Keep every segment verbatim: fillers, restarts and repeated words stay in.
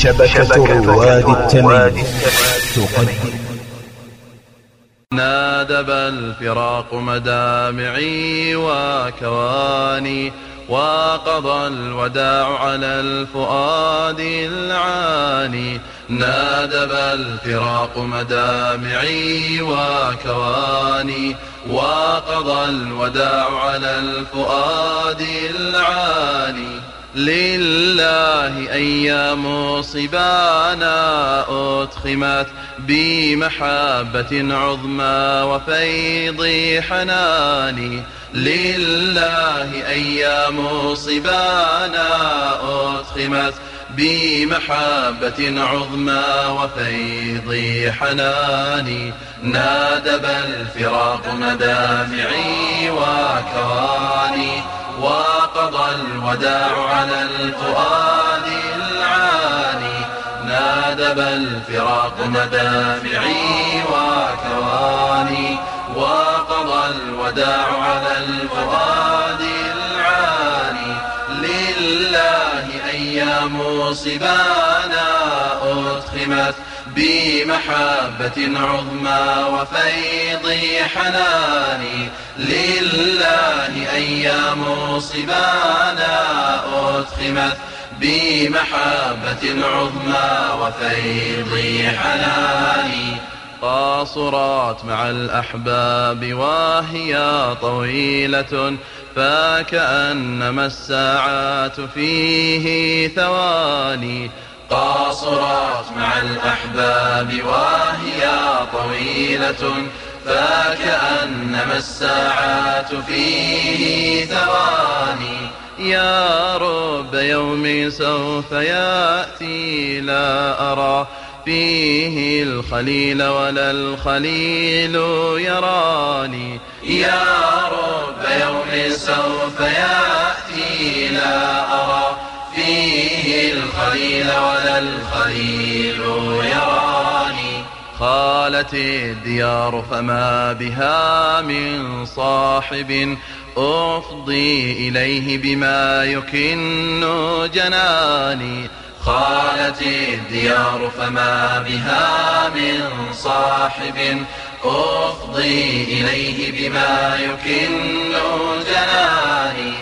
شبكة رواد التميم تقدم. نادب الفراق مدامعي وكواني، وقضى الوداع على الفؤاد العاني. نادب الفراق مدامعي وكواني، وقضى الوداع على الفؤاد العاني. لله أيام صبانا أتخمت بمحبة عظمى وفيض حناني. لله أيام صبانا أتخمت بمحبة عظمى وفيض حناني. نادب الفراق مدامعي وكواني، وقضى الوداع على الفؤاد العاني. نادب الفراق مدامعي وكواني، وقضى الوداع على الفؤاد العاني. لله أيام صبانا أتخمت بمحبة عظمى وفيض حناني. لله أيام صبانا أتخمت بمحبة عظمى وفيض حناني. قاصرات مع الأحباب وهي طويلة، فكأنما الساعات فيه ثواني. قاصرات مع الأحباب وهي طويلة، فكأنما الساعات فيه ثواني. يا رب يوم سوف يأتي لا أرى فيه الخليل ولا الخليل يراني. يا رب يوم سوف يأتي لا أرى فيه الخليل ولا الخليل يراني. خالت الديار فما بها من صاحب أفضي إليه بما يكن جناني. خالت الديار فما بها من صاحب أفضي إليه بما يكن جناني.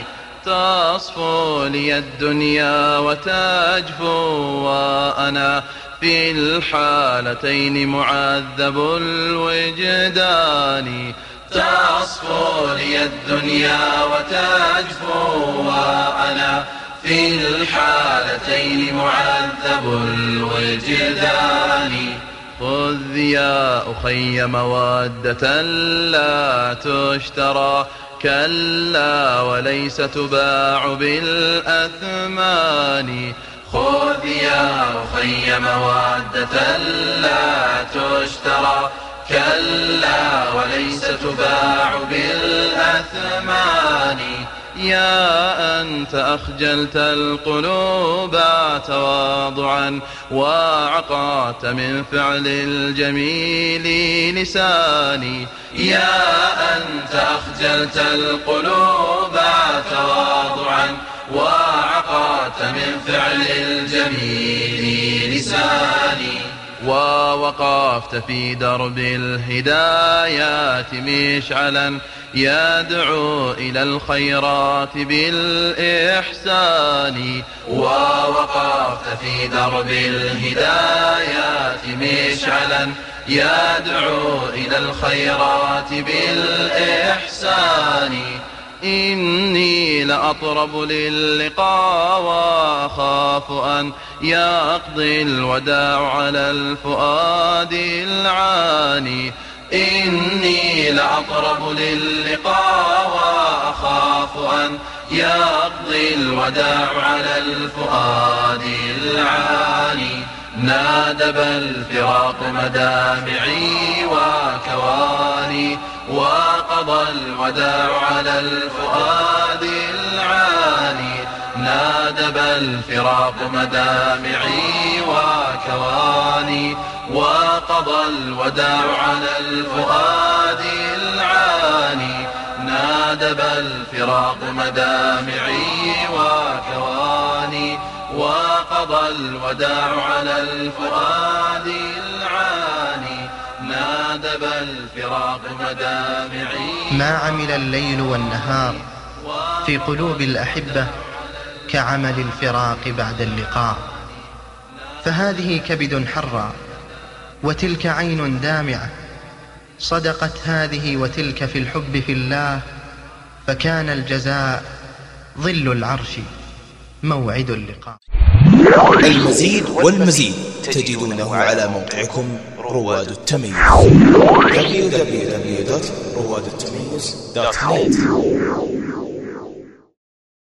تصفو لي الدنيا وتجفو وأنا في الحالتين معذب الوجدان. تصفو لي الدنيا وتجفو وأنا في الحالتين معذب الوجدان. خذ يا أخي مودة لا تشترى، كلا وليس تباع بالأثمان. خذ يا أخي مودة لا تشترى، كلا وليس تباع بالأثمان. يا أنت أخجلت القلوب تواضعا، وعقعت من فعل الجميل لساني. يا أنت أخجلت القلوب تواضعا، وعقعت من فعل الجميل لساني. ووقفت في درب الهدايات مشعلا يدعو إلى الخيرات بالإحسان. ووقفت في درب الهدايات مشعلا يدعو إلى الخيرات بالإحسان. إني لأطرب للقاء وأخاف أن يقضي الوداع على الفؤاد العاني. إني لأطرب للقاء وأخاف أن يقضي الوداع على الفؤاد العاني. نادب الفراق مدامعي وكواني، وقضى الوداع على الفؤاد العاني. نادب الفراق مدامعي وكواني، وقضى الوداع على الفؤاد العاني. نادب الفراق مدامعي وكواني، وقضى الوداع على الفؤاد العاني، نادب الفراق مدامعي. ما عمل الليل والنهار في قلوب الأحبة كعمل الفراق بعد اللقاء، فهذه كبد حرى وتلك عين دامعة، صدقت هذه وتلك في الحب في الله، فكان الجزاء ظل العرش موعد اللقاء. المزيد والمزيد تجدونه على موقعكم رواد التميز دبليو دبليو دبليو دوت رواد التميز دوت نت.